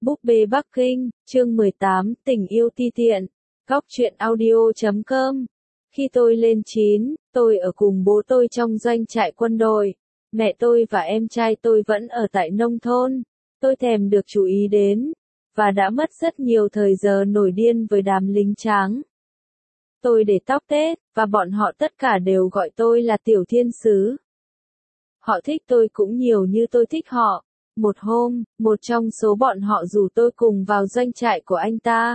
Búp bê Bắc Kinh, chương 18, tình yêu ti tiện. Góc truyện audio.com. Khi tôi lên 9, tôi ở cùng bố tôi trong doanh trại quân đội. Mẹ tôi và em trai tôi vẫn ở tại nông thôn. Tôi thèm được chú ý đến, và đã mất rất nhiều thời giờ nổi điên với đám lính tráng. Tôi để tóc tết, và bọn họ tất cả đều gọi tôi là Tiểu Thiên Sứ. Họ thích tôi cũng nhiều như tôi thích họ. Một hôm, một trong số bọn họ rủ tôi cùng vào doanh trại của anh ta.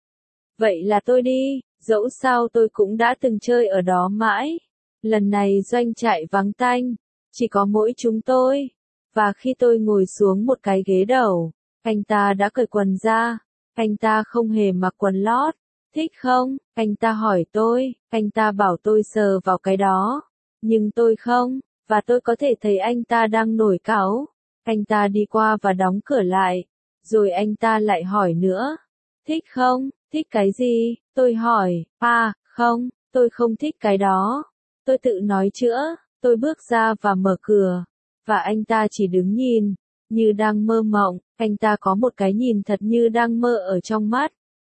Vậy là tôi đi, dẫu sao tôi cũng đã từng chơi ở đó mãi. Lần này doanh trại vắng tanh, chỉ có mỗi chúng tôi. Và khi tôi ngồi xuống một cái ghế đầu, anh ta đã cởi quần ra. Anh ta không hề mặc quần lót. Thích không? Anh ta hỏi tôi, anh ta bảo tôi sờ vào cái đó. Nhưng tôi không, và tôi có thể thấy anh ta đang nổi cáu. Anh ta đi qua và đóng cửa lại. Rồi anh ta lại hỏi nữa. Thích không? Thích cái gì? Tôi hỏi. Không, tôi không thích cái đó. Tôi tự nói chữa. Tôi bước ra và mở cửa. Và anh ta chỉ đứng nhìn, như đang mơ mộng. Anh ta có một cái nhìn thật như đang mơ ở trong mắt.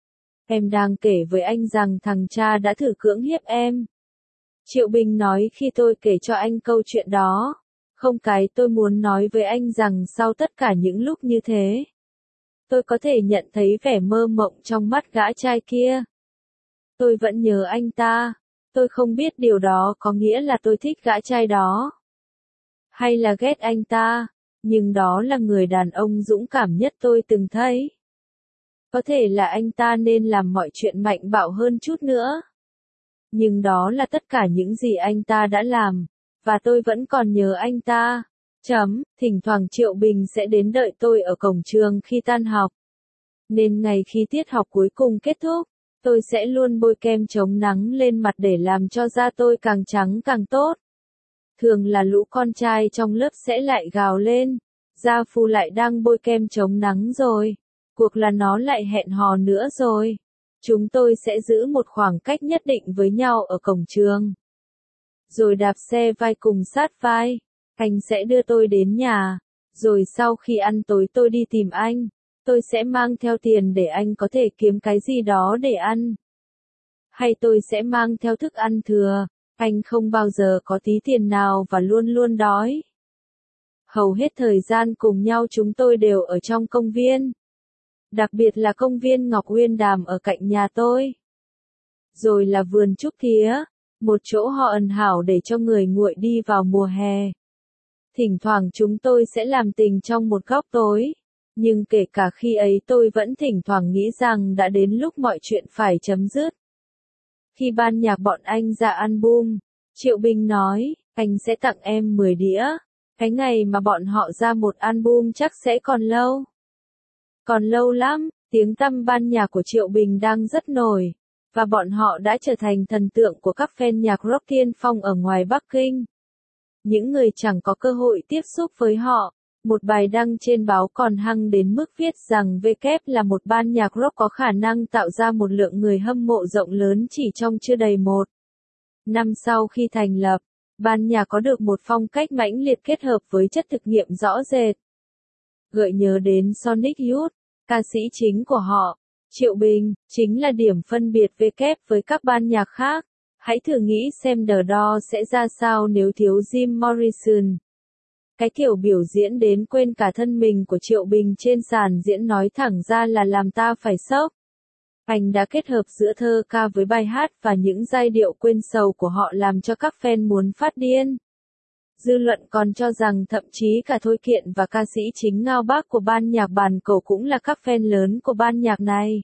Em đang kể với anh rằng thằng cha đã thử cưỡng hiếp em. Triệu Bình nói khi tôi kể cho anh câu chuyện đó. Không, cái tôi muốn nói với anh rằng sau tất cả những lúc như thế, tôi có thể nhận thấy vẻ mơ mộng trong mắt gã trai kia. Tôi vẫn nhớ anh ta. Tôi không biết điều đó có nghĩa là tôi thích gã trai đó, hay là ghét anh ta, nhưng đó là người đàn ông dũng cảm nhất tôi từng thấy. Có thể là anh ta nên làm mọi chuyện mạnh bạo hơn chút nữa. Nhưng đó là tất cả những gì anh ta đã làm. Và tôi vẫn còn nhớ anh ta. Thỉnh thoảng Triệu Bình sẽ đến đợi tôi ở cổng trường khi tan học. Nên ngày khi tiết học cuối cùng kết thúc, tôi sẽ luôn bôi kem chống nắng lên mặt để làm cho da tôi càng trắng càng tốt. Thường là lũ con trai trong lớp sẽ lại gào lên. Gia Phu lại đang bôi kem chống nắng rồi. Cuộc là nó lại hẹn hò nữa rồi. Chúng tôi sẽ giữ một khoảng cách nhất định với nhau ở cổng trường. Rồi đạp xe vai cùng sát vai. Anh sẽ đưa tôi đến nhà. Rồi sau khi ăn tối tôi đi tìm anh. Tôi sẽ mang theo tiền để anh có thể kiếm cái gì đó để ăn. Hay tôi sẽ mang theo thức ăn thừa. Anh không bao giờ có tí tiền nào và luôn luôn đói. Hầu hết thời gian cùng nhau chúng tôi đều ở trong công viên. Đặc biệt là công viên Ngọc Uyên Đàm ở cạnh nhà tôi. Rồi là vườn trúc thía, một chỗ họ ẩn hảo để cho người nguội đi vào mùa hè. Thỉnh thoảng chúng tôi sẽ làm tình trong một góc tối. Nhưng kể cả khi ấy tôi vẫn thỉnh thoảng nghĩ rằng đã đến lúc mọi chuyện phải chấm dứt. Khi ban nhạc bọn anh ra album, Triệu Bình nói, anh sẽ tặng em 10 đĩa. Cái ngày mà bọn họ ra một album chắc sẽ còn lâu. Còn lâu lắm, tiếng tăm ban nhạc của Triệu Bình đang rất nổi. Và bọn họ đã trở thành thần tượng của các fan nhạc rock tiên phong ở ngoài Bắc Kinh. Những người chẳng có cơ hội tiếp xúc với họ. Một bài đăng trên báo còn hăng đến mức viết rằng W là một ban nhạc rock có khả năng tạo ra một lượng người hâm mộ rộng lớn chỉ trong chưa đầy 1 năm sau khi thành lập. Ban nhạc có được một phong cách mãnh liệt kết hợp với chất thực nghiệm rõ rệt. Gợi nhớ đến Sonic Youth, ca sĩ chính của họ, Triệu Bình, chính là điểm phân biệt W với các ban nhạc khác. Hãy thử nghĩ xem The Doors sẽ ra sao nếu thiếu Jim Morrison. Cái kiểu biểu diễn đến quên cả thân mình của Triệu Bình trên sàn diễn nói thẳng ra là làm ta phải sốc. Anh đã kết hợp giữa thơ ca với bài hát và những giai điệu quên sầu của họ làm cho các fan muốn phát điên. Dư luận còn cho rằng thậm chí cả Thôi Kiện và ca sĩ chính Ngao Bác của ban nhạc Bàn Cổ cũng là các fan lớn của ban nhạc này.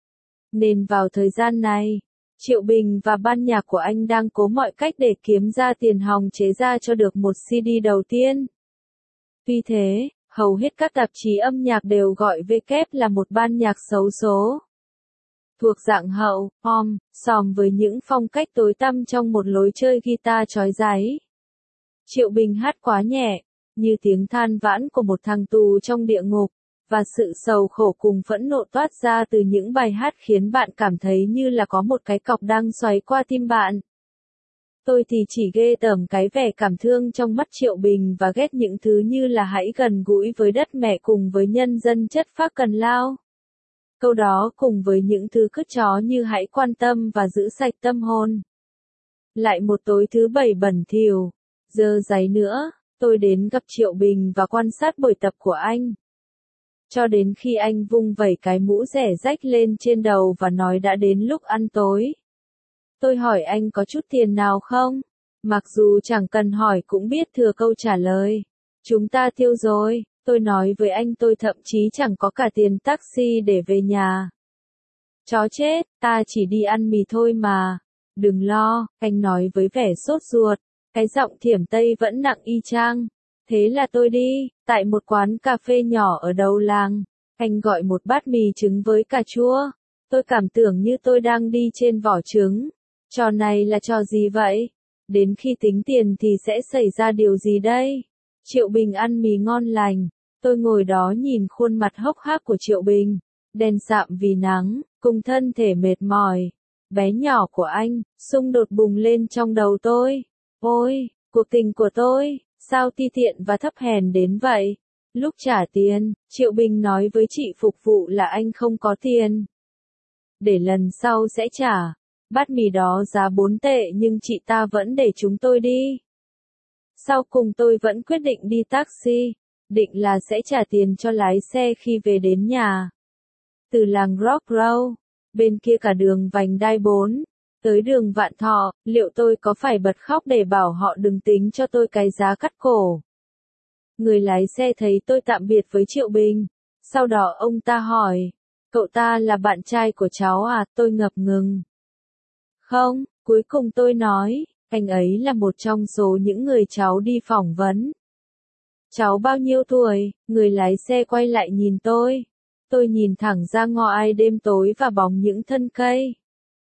Nên vào thời gian này, Triệu Bình và ban nhạc của anh đang cố mọi cách để kiếm ra tiền hòng chế ra cho được một CD đầu tiên. Tuy thế, hầu hết các tạp chí âm nhạc đều gọi W là một ban nhạc xấu số. Thuộc dạng hậu, xòm với những phong cách tối tăm trong một lối chơi guitar chói dáy. Triệu Bình hát quá nhẹ, như tiếng than vãn của một thằng tù trong địa ngục, và sự sầu khổ cùng phẫn nộ toát ra từ những bài hát khiến bạn cảm thấy như là có một cái cọc đang xoáy qua tim bạn. Tôi thì chỉ ghê tởm cái vẻ cảm thương trong mắt Triệu Bình và ghét những thứ như là hãy gần gũi với đất mẹ cùng với nhân dân chất phác cần lao. Câu đó cùng với những thứ cứt chó như hãy quan tâm và giữ sạch tâm hồn. Lại một tối thứ bảy bẩn thỉu, dơ dáy nữa, tôi đến gặp Triệu Bình và quan sát buổi tập của anh. Cho đến khi anh vung vẩy cái mũ rẻ rách lên trên đầu và nói đã đến lúc ăn tối. Tôi hỏi anh có chút tiền nào không? Mặc dù chẳng cần hỏi cũng biết thừa câu trả lời. Chúng ta tiêu rồi, tôi nói với anh tôi thậm chí chẳng có cả tiền taxi để về nhà. Chó chết, ta chỉ đi ăn mì thôi mà. Đừng lo, anh nói với vẻ sốt ruột. Cái giọng thiểm Tây vẫn nặng y chang. Thế là tôi đi, tại một quán cà phê nhỏ ở đầu làng. Anh gọi một bát mì trứng với cà chua. Tôi cảm tưởng như tôi đang đi trên vỏ trứng. Trò này là trò gì vậy? Đến khi tính tiền thì sẽ xảy ra điều gì đây? Triệu Bình ăn mì ngon lành. Tôi ngồi đó nhìn khuôn mặt hốc hác của Triệu Bình. Đen sạm vì nắng, cùng thân thể mệt mỏi. Bé nhỏ của anh, xung đột bùng lên trong đầu tôi. Ôi, cuộc tình của tôi, sao ti tiện và thấp hèn đến vậy? Lúc trả tiền, Triệu Bình nói với chị phục vụ là anh không có tiền. Để lần sau sẽ trả. Bát mì đó giá 4 tệ nhưng chị ta vẫn để chúng tôi đi. Sau cùng tôi vẫn quyết định đi taxi, định là sẽ trả tiền cho lái xe khi về đến nhà. Từ làng Rock Row, bên kia cả đường vành đai 4, tới đường Vạn Thọ, liệu tôi có phải bật khóc để bảo họ đừng tính cho tôi cái giá cắt cổ? Người lái xe thấy tôi tạm biệt với Triệu Bình. Sau đó ông ta hỏi, cậu ta là bạn trai của cháu à? Tôi ngập ngừng. Không, cuối cùng tôi nói, anh ấy là một trong số những người cháu đi phỏng vấn. Cháu bao nhiêu tuổi? Người lái xe quay lại nhìn tôi. Tôi nhìn thẳng ra ngoài đêm tối và bóng những thân cây.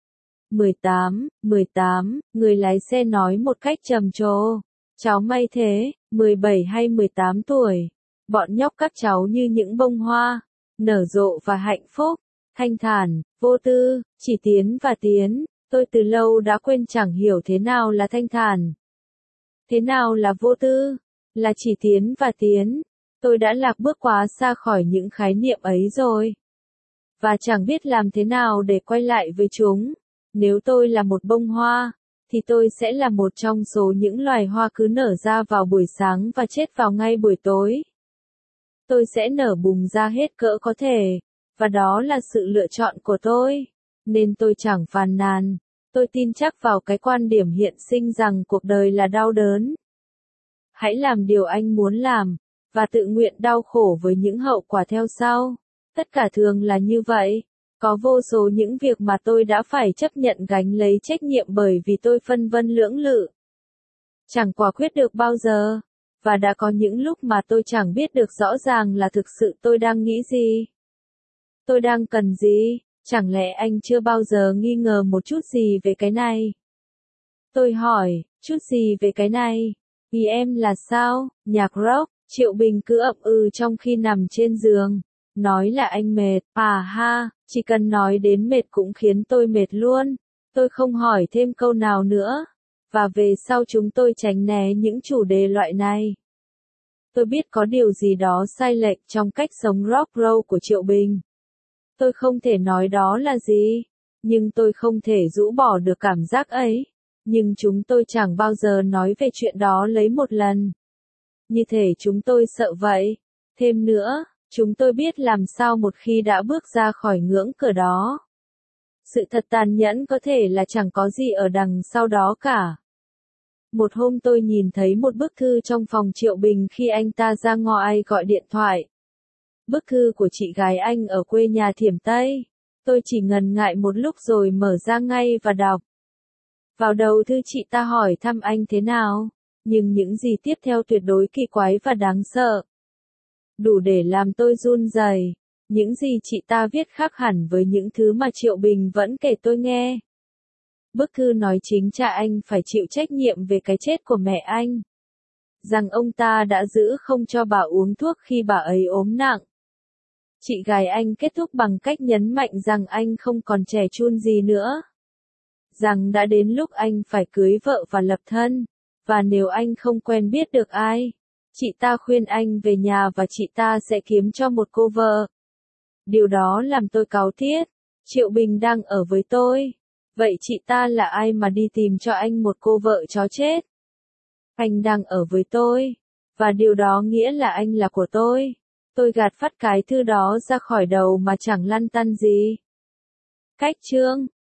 18, người lái xe nói một cách trầm trồ. Cháu may thế, 17 hay 18 tuổi. Bọn nhóc các cháu như những bông hoa, nở rộ và hạnh phúc, thanh thản, vô tư, chỉ tiến và tiến. Tôi từ lâu đã quên chẳng hiểu thế nào là thanh thản. Thế nào là vô tư, là chỉ tiến và tiến. Tôi đã lạc bước quá xa khỏi những khái niệm ấy rồi. Và chẳng biết làm thế nào để quay lại với chúng. Nếu tôi là một bông hoa, thì tôi sẽ là một trong số những loài hoa cứ nở ra vào buổi sáng và chết vào ngay buổi tối. Tôi sẽ nở bùng ra hết cỡ có thể, và đó là sự lựa chọn của tôi. Nên tôi chẳng phàn nàn. Tôi tin chắc vào cái quan điểm hiện sinh rằng cuộc đời là đau đớn. Hãy làm điều anh muốn làm, và tự nguyện đau khổ với những hậu quả theo sau. Tất cả thường là như vậy. Có vô số những việc mà tôi đã phải chấp nhận gánh lấy trách nhiệm bởi vì tôi phân vân lưỡng lự. Chẳng quả quyết được bao giờ. Và đã có những lúc mà tôi chẳng biết được rõ ràng là thực sự tôi đang nghĩ gì. Tôi đang cần gì? Chẳng lẽ anh chưa bao giờ nghi ngờ một chút gì về cái này? Tôi hỏi, chút gì về cái này? Vì em là sao? Nhạc rock, Triệu Bình cứ ậm ừ trong khi nằm trên giường. Nói là anh mệt, à ha, chỉ cần nói đến mệt cũng khiến tôi mệt luôn. Tôi không hỏi thêm câu nào nữa. Và về sau chúng tôi tránh né những chủ đề loại này. Tôi biết có điều gì đó sai lệch trong cách sống rock roll của Triệu Bình. Tôi không thể nói đó là gì, nhưng tôi không thể rũ bỏ được cảm giác ấy. Nhưng chúng tôi chẳng bao giờ nói về chuyện đó lấy một lần. Như thể chúng tôi sợ vậy. Thêm nữa, chúng tôi biết làm sao một khi đã bước ra khỏi ngưỡng cửa đó. Sự thật tàn nhẫn có thể là chẳng có gì ở đằng sau đó cả. Một hôm tôi nhìn thấy một bức thư trong phòng Triệu Bình khi anh ta ra ngoài gọi điện thoại. Bức thư của chị gái anh ở quê nhà Thiểm Tây. Tôi chỉ ngần ngại một lúc rồi mở ra ngay và đọc. Vào đầu thư chị ta hỏi thăm anh thế nào, nhưng những gì tiếp theo tuyệt đối kỳ quái và đáng sợ. Đủ để làm tôi run rẩy. Những gì chị ta viết khác hẳn với những thứ mà Triệu Bình vẫn kể tôi nghe. Bức thư nói chính cha anh phải chịu trách nhiệm về cái chết của mẹ anh. Rằng ông ta đã giữ không cho bà uống thuốc khi bà ấy ốm nặng. Chị gái anh kết thúc bằng cách nhấn mạnh rằng anh không còn trẻ chun gì nữa. rằng đã đến lúc anh phải cưới vợ và lập thân, và nếu anh không quen biết được ai, chị ta khuyên anh về nhà và chị ta sẽ kiếm cho một cô vợ. Điều đó làm tôi cáu thiết. Triệu Bình đang ở với tôi. Vậy chị ta là ai mà đi tìm cho anh một cô vợ chó chết? Anh đang ở với tôi, và điều đó nghĩa là anh là của tôi. Tôi gạt phát cái thư đó ra khỏi đầu mà chẳng lăn tăn gì. Cách chương